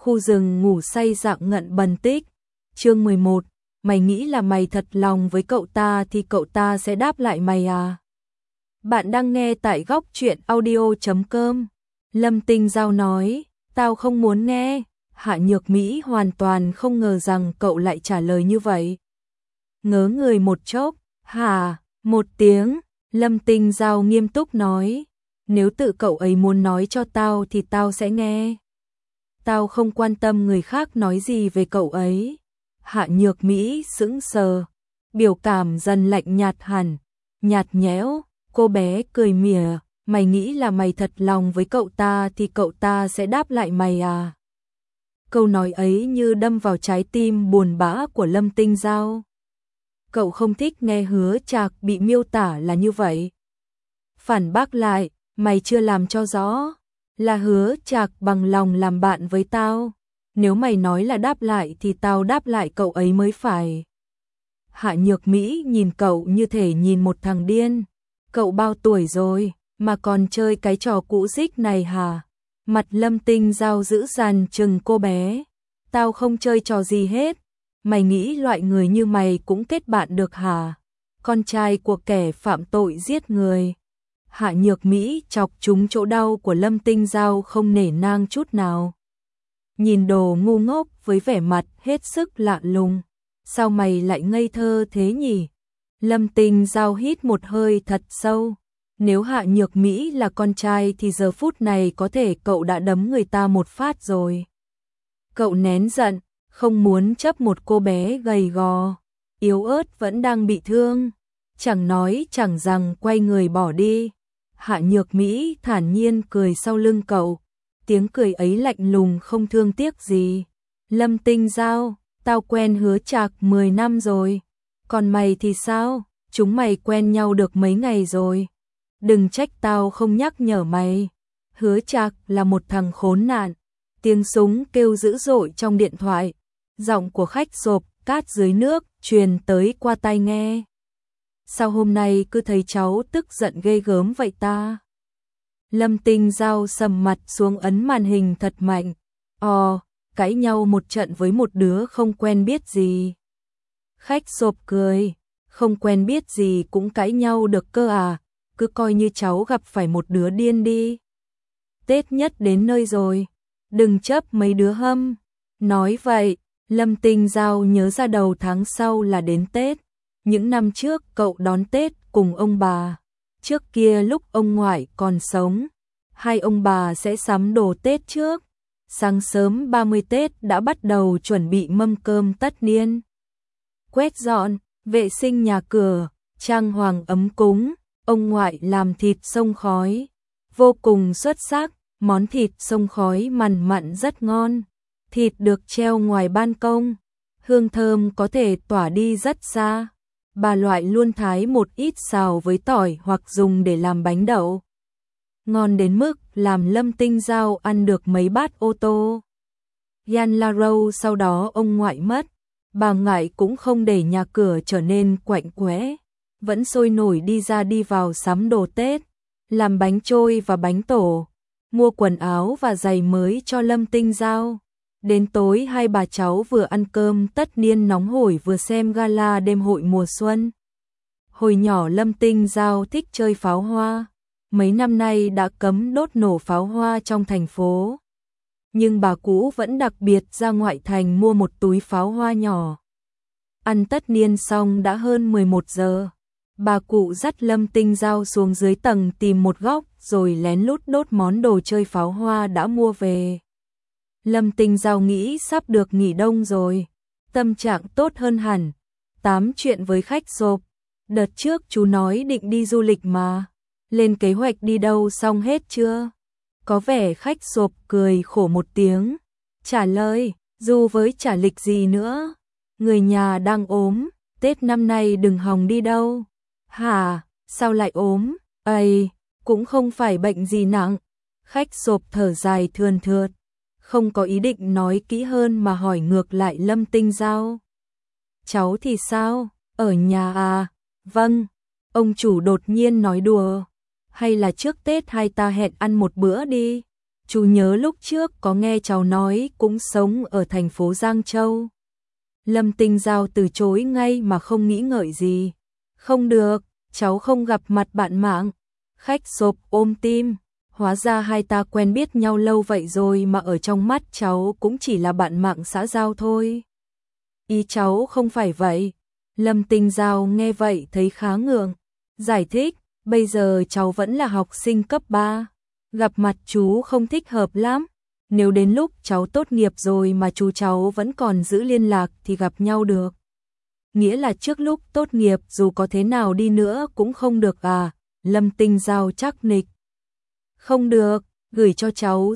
khu rừng ngủ say dạng ngận bần tích. Chương 11, mày nghĩ là mày thật lòng với cậu ta thì cậu ta sẽ đáp lại mày à? Bạn đang nghe tại góc truyện audio.com. Lâm Tinh Giao nói, tao không muốn nghe. Hạ Nhược Mỹ hoàn toàn không ngờ rằng cậu lại trả lời như vậy. Ngớ người một chốc, hả, một tiếng, Lâm Tinh Giao nghiêm túc nói, nếu tự cậu ấy muốn nói cho tao thì tao sẽ nghe. Tao không quan tâm người khác nói gì về cậu ấy. Hạ Nhược Mỹ sững sờ, biểu cảm dần lạnh nhạt hẳn, nhạt nhẽo, cô bé cười mỉa, mày nghĩ là mày thật lòng với cậu ta thì cậu ta sẽ đáp lại mày à? Câu nói ấy như đâm vào trái tim buồn bã của Lâm Tinh Giao. Cậu không thích nghe Hứa Trạc bị miêu tả là như vậy. Phản bác lại, mày chưa làm cho rõ, là Hứa Trạc bằng lòng làm bạn với tao. Nếu mày nói là đáp lại thì tao đáp lại cậu ấy mới phải. Hạ Nhược Mỹ nhìn cậu như thể nhìn một thằng điên. Cậu bao tuổi rồi mà còn chơi cái trò cũ dích này hả? Mặt Lâm Tinh Giao dữ dằn chừng cô bé. Tao không chơi trò gì hết. Mày nghĩ loại người như mày cũng kết bạn được hả? Con trai của kẻ phạm tội giết người. Hạ Nhược Mỹ chọc trúng chỗ đau của Lâm Tinh Giao không nể nang chút nào. Nhìn đồ ngu ngốc với vẻ mặt hết sức lạ lùng. Sao mày lại ngây thơ thế nhỉ? Lâm Tinh Giao hít một hơi thật sâu. Nếu Hạ Nhược Mỹ là con trai thì giờ phút này có thể cậu đã đấm người ta một phát rồi. Cậu nén giận, không muốn chấp một cô bé gầy gò, yếu ớt vẫn đang bị thương. Chẳng nói chẳng rằng quay người bỏ đi. Hạ Nhược Mỹ thản nhiên cười sau lưng cậu. Tiếng cười ấy lạnh lùng không thương tiếc gì. Lâm Tinh Giao, tao quen Hứa Trạc 10 năm rồi. Còn mày thì sao? Chúng mày quen nhau được mấy ngày rồi. Đừng trách tao không nhắc nhở mày. Hứa Trạc là một thằng khốn nạn. Tiếng súng kêu dữ dội trong điện thoại. Giọng của khách sộp cát dưới nước truyền tới qua tai nghe. Sao hôm nay cứ thấy cháu tức giận ghê gớm vậy ta? Lâm Tinh Giao sầm mặt xuống ấn màn hình thật mạnh. Cãi nhau một trận với một đứa không quen biết gì. Khách sộp cười, không quen biết gì cũng cãi nhau được cơ à, cứ coi như cháu gặp phải một đứa điên đi. Tết nhất đến nơi rồi, đừng chấp mấy đứa hâm. Nói vậy, Lâm Tinh Giao nhớ ra đầu tháng sau là đến Tết. Những năm trước cậu đón Tết cùng ông bà. Trước kia lúc ông ngoại còn sống, hai ông bà sẽ sắm đồ Tết trước. Sáng sớm 30 Tết đã bắt đầu chuẩn bị mâm cơm tất niên. Quét dọn, vệ sinh nhà cửa, trang hoàng ấm cúng, ông ngoại làm thịt xông khói. Vô cùng xuất sắc, món thịt xông khói mặn mặn rất ngon. Thịt được treo ngoài ban công, hương thơm có thể tỏa đi rất xa. Bà loại luôn thái một ít xào với tỏi hoặc dùng để làm bánh đậu. Ngon đến mức làm Lâm Tinh Giao ăn được mấy bát ô tô. Yan La Râu sau đó ông ngoại mất, bà ngoại cũng không để nhà cửa trở nên quạnh quẽ, vẫn sôi nổi đi ra đi vào sắm đồ Tết, làm bánh trôi và bánh tổ, mua quần áo và giày mới cho Lâm Tinh Giao. Đến tối hai bà cháu vừa ăn cơm tất niên nóng hổi vừa xem gala đêm hội mùa xuân. Hồi nhỏ Lâm Tinh Giao thích chơi pháo hoa. Mấy năm nay đã cấm đốt nổ pháo hoa trong thành phố. Nhưng bà cũ vẫn đặc biệt ra ngoại thành mua một túi pháo hoa nhỏ. Ăn tất niên xong đã hơn 11 giờ. Bà cụ dắt Lâm Tinh Giao xuống dưới tầng tìm một góc rồi lén lút đốt món đồ chơi pháo hoa đã mua về. Lâm Tinh Giao nghĩ sắp được nghỉ đông rồi. Tâm trạng tốt hơn hẳn. Tám chuyện với khách sộp. Đợt trước chú nói định đi du lịch mà. Lên kế hoạch đi đâu xong hết chưa? Có vẻ khách sộp cười khổ một tiếng. Trả lời, dù với trả lịch gì nữa. Người nhà đang ốm, Tết năm nay đừng hòng đi đâu. Hả, sao lại ốm? Ây, cũng không phải bệnh gì nặng. Khách sộp thở dài thườn thượt. Không có ý định nói kỹ hơn mà hỏi ngược lại Lâm Tinh Giao. Cháu thì sao? Ở nhà à? Vâng. Ông chủ đột nhiên nói đùa. Hay là trước Tết hai ta hẹn ăn một bữa đi. Chú nhớ lúc trước có nghe cháu nói cũng sống ở thành phố Giang Châu. Lâm Tinh Giao từ chối ngay mà không nghĩ ngợi gì. Không được, cháu không gặp mặt bạn mạng. Khách sộp ôm tim. Hóa ra hai ta quen biết nhau lâu vậy rồi mà ở trong mắt cháu cũng chỉ là bạn mạng xã giao thôi. Ý cháu không phải vậy. Lâm Tinh Giao nghe vậy thấy khá ngượng. Giải thích, bây giờ cháu vẫn là học sinh cấp 3. Gặp mặt chú không thích hợp lắm. Nếu đến lúc cháu tốt nghiệp rồi mà chú cháu vẫn còn giữ liên lạc thì gặp nhau được. Nghĩa là trước lúc tốt nghiệp dù có thế nào đi nữa cũng không được à? Lâm Tinh Giao chắc nịch. Không được, gửi cho cháu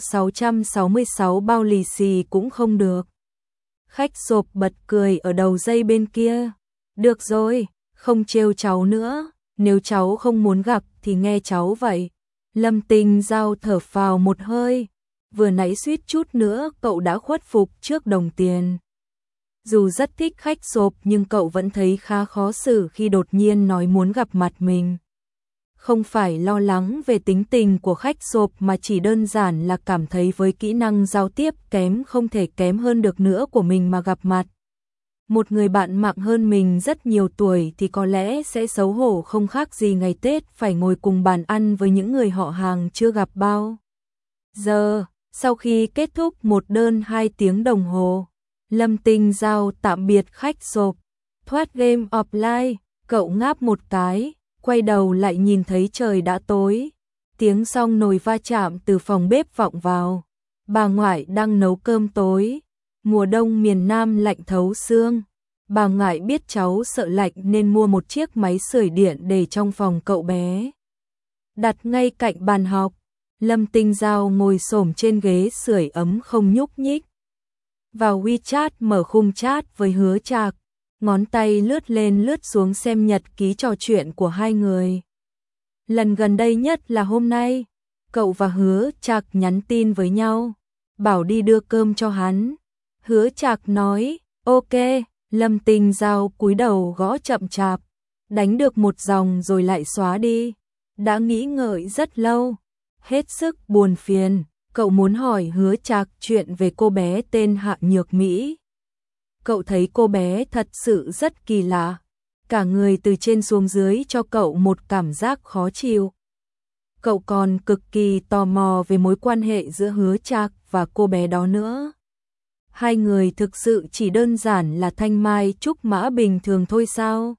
666 bao lì xì cũng không được. Khách sộp bật cười ở đầu dây bên kia. Được rồi, không trêu cháu nữa, nếu cháu không muốn gặp thì nghe cháu vậy. Lâm Tinh Giao thở phào một hơi, vừa nãy suýt chút nữa cậu đã khuất phục trước đồng tiền. Dù rất thích khách sộp nhưng cậu vẫn thấy khá khó xử khi đột nhiên nói muốn gặp mặt mình. Không phải lo lắng về tính tình của khách sộp mà chỉ đơn giản là cảm thấy với kỹ năng giao tiếp kém không thể kém hơn được nữa của mình mà gặp mặt. Một người bạn mạng hơn mình rất nhiều tuổi thì có lẽ sẽ xấu hổ không khác gì ngày Tết phải ngồi cùng bàn ăn với những người họ hàng chưa gặp bao giờ. Sau khi kết thúc một đơn 2 tiếng đồng hồ, Lâm Tinh Giao tạm biệt khách sộp, thoát game offline, cậu ngáp một cái, quay đầu lại nhìn thấy trời đã tối. Tiếng xong nồi va chạm từ phòng bếp vọng vào. Bà ngoại đang nấu cơm tối. Mùa đông miền Nam lạnh thấu xương. Bà ngoại biết cháu sợ lạnh nên mua một chiếc máy sưởi điện để trong phòng cậu bé. Đặt ngay cạnh bàn học. Lâm Tinh Giao ngồi xổm trên ghế sưởi ấm không nhúc nhích. Vào WeChat mở khung chat với Hứa Trạc. Ngón tay lướt lên lướt xuống xem nhật ký trò chuyện của hai người. Lần gần đây nhất là hôm nay, cậu và Hứa Trạc nhắn tin với nhau, bảo đi đưa cơm cho hắn. Hứa Trạc nói, ok, Lâm Tinh Giao cúi đầu gõ chậm chạp, đánh được một dòng rồi lại xóa đi. Đã nghĩ ngợi rất lâu, hết sức buồn phiền, cậu muốn hỏi Hứa Trạc chuyện về cô bé tên Hạ Nhược Mỹ. Cậu thấy cô bé thật sự rất kỳ lạ, cả người từ trên xuống dưới cho cậu một cảm giác khó chịu. Cậu còn cực kỳ tò mò về mối quan hệ giữa Hứa Trạc và cô bé đó nữa. Hai người thực sự chỉ đơn giản là thanh mai trúc mã bình thường thôi sao?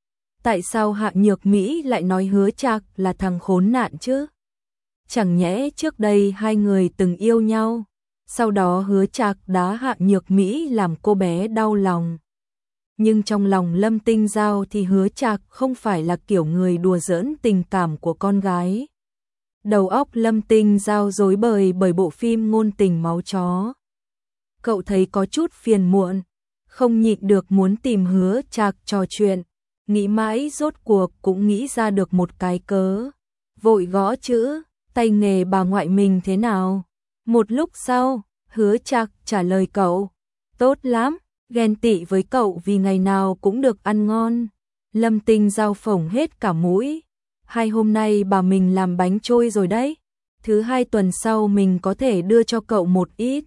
Tại sao Hạ Nhược Mỹ lại nói Hứa Trạc là thằng khốn nạn chứ? Chẳng nhẽ trước đây hai người từng yêu nhau? Sau đó Hứa Trạc đá Hạ Nhược Mỹ làm cô bé đau lòng. Nhưng trong lòng Lâm Tinh Giao thì Hứa Trạc không phải là kiểu người đùa giỡn tình cảm của con gái. Đầu óc Lâm Tinh Giao rối bời bởi bộ phim ngôn tình máu chó. Cậu thấy có chút phiền muộn, không nhịn được muốn tìm Hứa Trạc trò chuyện. Nghĩ mãi rốt cuộc cũng nghĩ ra được một cái cớ. Vội gõ chữ, tay nghề bà ngoại mình thế nào? Một lúc sau, Hứa Trạc trả lời cậu, tốt lắm, ghen tị với cậu vì ngày nào cũng được ăn ngon. Lâm Tinh Giao phồng hết cả mũi. Hai hôm nay bà mình làm bánh trôi rồi đấy. Thứ 2 tuần sau mình có thể đưa cho cậu một ít.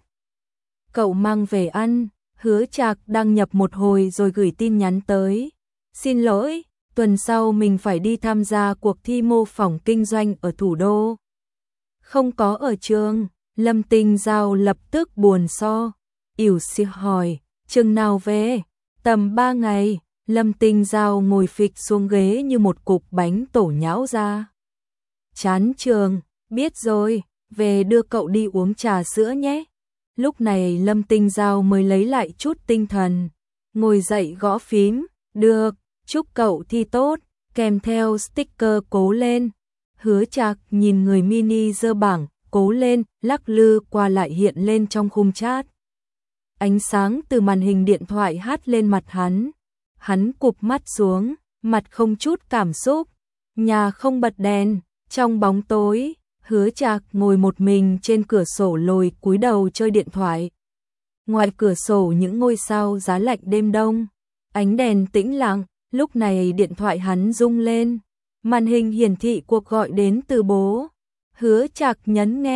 Cậu mang về ăn. Hứa Trạc đăng nhập một hồi rồi gửi tin nhắn tới. Xin lỗi, tuần sau mình phải đi tham gia cuộc thi mô phỏng kinh doanh ở thủ đô. Không có ở trường. Lâm Tinh Giao lập tức buồn so. Ỉu xìu hỏi, chừng nào về? Tầm 3 ngày. Lâm Tinh Giao ngồi phịch xuống ghế như một cục bánh tổ nhão ra. Chán trường, biết rồi, về đưa cậu đi uống trà sữa nhé. Lúc này Lâm Tinh Giao mới lấy lại chút tinh thần. Ngồi dậy gõ phím, được, chúc cậu thi tốt, kèm theo sticker cố lên. Hứa Trạc nhìn người mini giơ bảng, cố lên, lắc lư qua lại hiện lên trong khung chat. Ánh sáng từ màn hình điện thoại hắt lên mặt hắn. Hắn cụp mắt xuống, mặt không chút cảm xúc. Nhà không bật đèn, trong bóng tối, Hứa Trạc ngồi một mình trên cửa sổ lồi cúi đầu chơi điện thoại. Ngoài cửa sổ những ngôi sao giá lạnh đêm đông, ánh đèn tĩnh lặng, lúc này điện thoại hắn rung lên. Màn hình hiển thị cuộc gọi đến từ bố. Hứa Trạc nhấn nghe,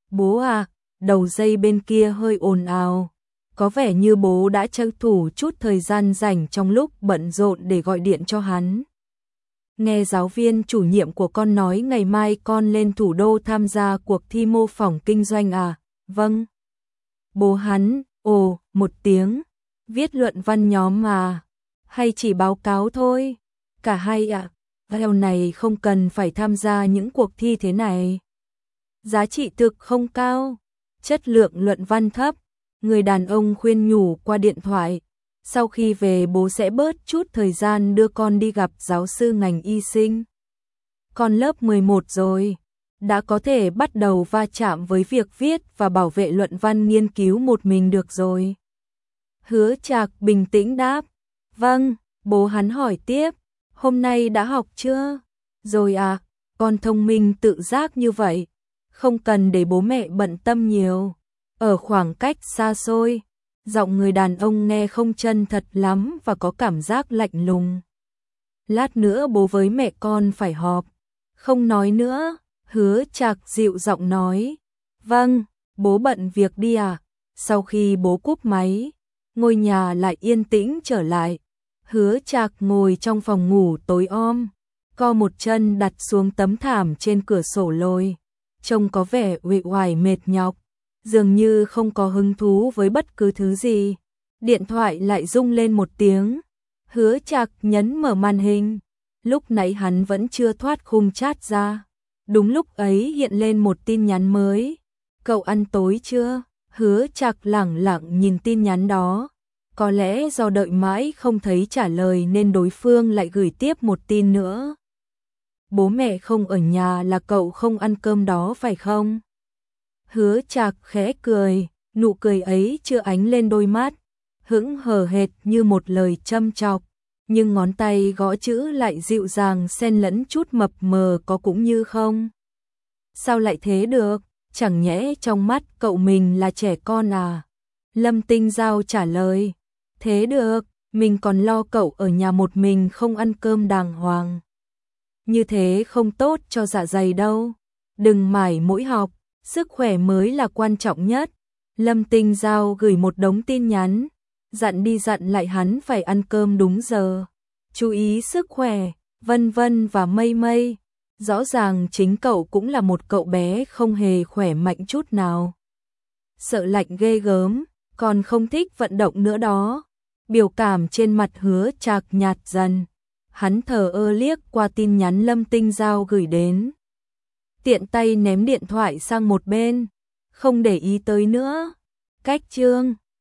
Bố à, đầu dây bên kia hơi ồn ào. Có vẻ như bố đã tranh thủ chút thời gian rảnh trong lúc bận rộn để gọi điện cho hắn. Nghe giáo viên chủ nhiệm của con nói ngày mai con lên thủ đô tham gia cuộc thi mô phỏng kinh doanh à? Vâng. Bố hắn, ồ, một tiếng. Viết luận văn nhóm mà. Hay chỉ báo cáo thôi? Cả hai ạ. Theo này không cần phải tham gia những cuộc thi thế này. Giá trị thực không cao. Chất lượng luận văn thấp. Người đàn ông khuyên nhủ qua điện thoại. Sau khi về bố sẽ bớt chút thời gian đưa con đi gặp giáo sư ngành y sinh. Con lớp 11 rồi, đã có thể bắt đầu va chạm với việc viết và bảo vệ luận văn nghiên cứu một mình được rồi. Hứa Trạc bình tĩnh đáp, vâng. Bố hắn hỏi tiếp, hôm nay đã học chưa? Rồi à, con thông minh tự giác như vậy, không cần để bố mẹ bận tâm nhiều. Ở khoảng cách xa xôi, giọng người đàn ông nghe không chân thật lắm và có cảm giác lạnh lùng. Lát nữa bố với mẹ con phải họp. Không nói nữa, Hứa Trạc dịu giọng nói. Vâng, bố bận việc đi à? Sau khi bố cúp máy, ngôi nhà lại yên tĩnh trở lại. Hứa Trạc ngồi trong phòng ngủ tối om, co một chân đặt xuống tấm thảm trên cửa sổ lồi. Trông có vẻ uể oải mệt nhọc, dường như không có hứng thú với bất cứ thứ gì. Điện thoại lại rung lên một tiếng. Hứa Trạc nhấn mở màn hình. Lúc nãy hắn vẫn chưa thoát khung chat ra. Đúng lúc ấy hiện lên một tin nhắn mới. Cậu ăn tối chưa? Hứa Trạc lẳng lặng nhìn tin nhắn đó. Có lẽ do đợi mãi không thấy trả lời nên đối phương lại gửi tiếp một tin nữa. Bố mẹ không ở nhà là cậu không ăn cơm đó phải không? Hứa Trạc khẽ cười, nụ cười ấy chưa ánh lên đôi mắt, hững hờ hệt như một lời châm chọc, nhưng ngón tay gõ chữ lại dịu dàng xen lẫn chút mập mờ có cũng như không. Sao lại thế được, chẳng nhẽ trong mắt cậu mình là trẻ con à? Lâm Tinh Giao trả lời, thế được, mình còn lo cậu ở nhà một mình không ăn cơm đàng hoàng. Như thế không tốt cho dạ dày đâu, đừng mải mỗi học, sức khỏe mới là quan trọng nhất. Lâm Tinh Giao gửi một đống tin nhắn, dặn đi dặn lại hắn phải ăn cơm đúng giờ, chú ý sức khỏe, vân vân và mây mây. Rõ ràng chính cậu cũng là một cậu bé không hề khỏe mạnh chút nào. Sợ lạnh ghê gớm, còn không thích vận động nữa đó. Biểu cảm trên mặt Hứa Trạc nhạt dần. Hắn thờ ơ liếc qua tin nhắn Lâm Tinh Giao gửi đến. Tiện tay ném điện thoại sang một bên, không để ý tới nữa. Cách chương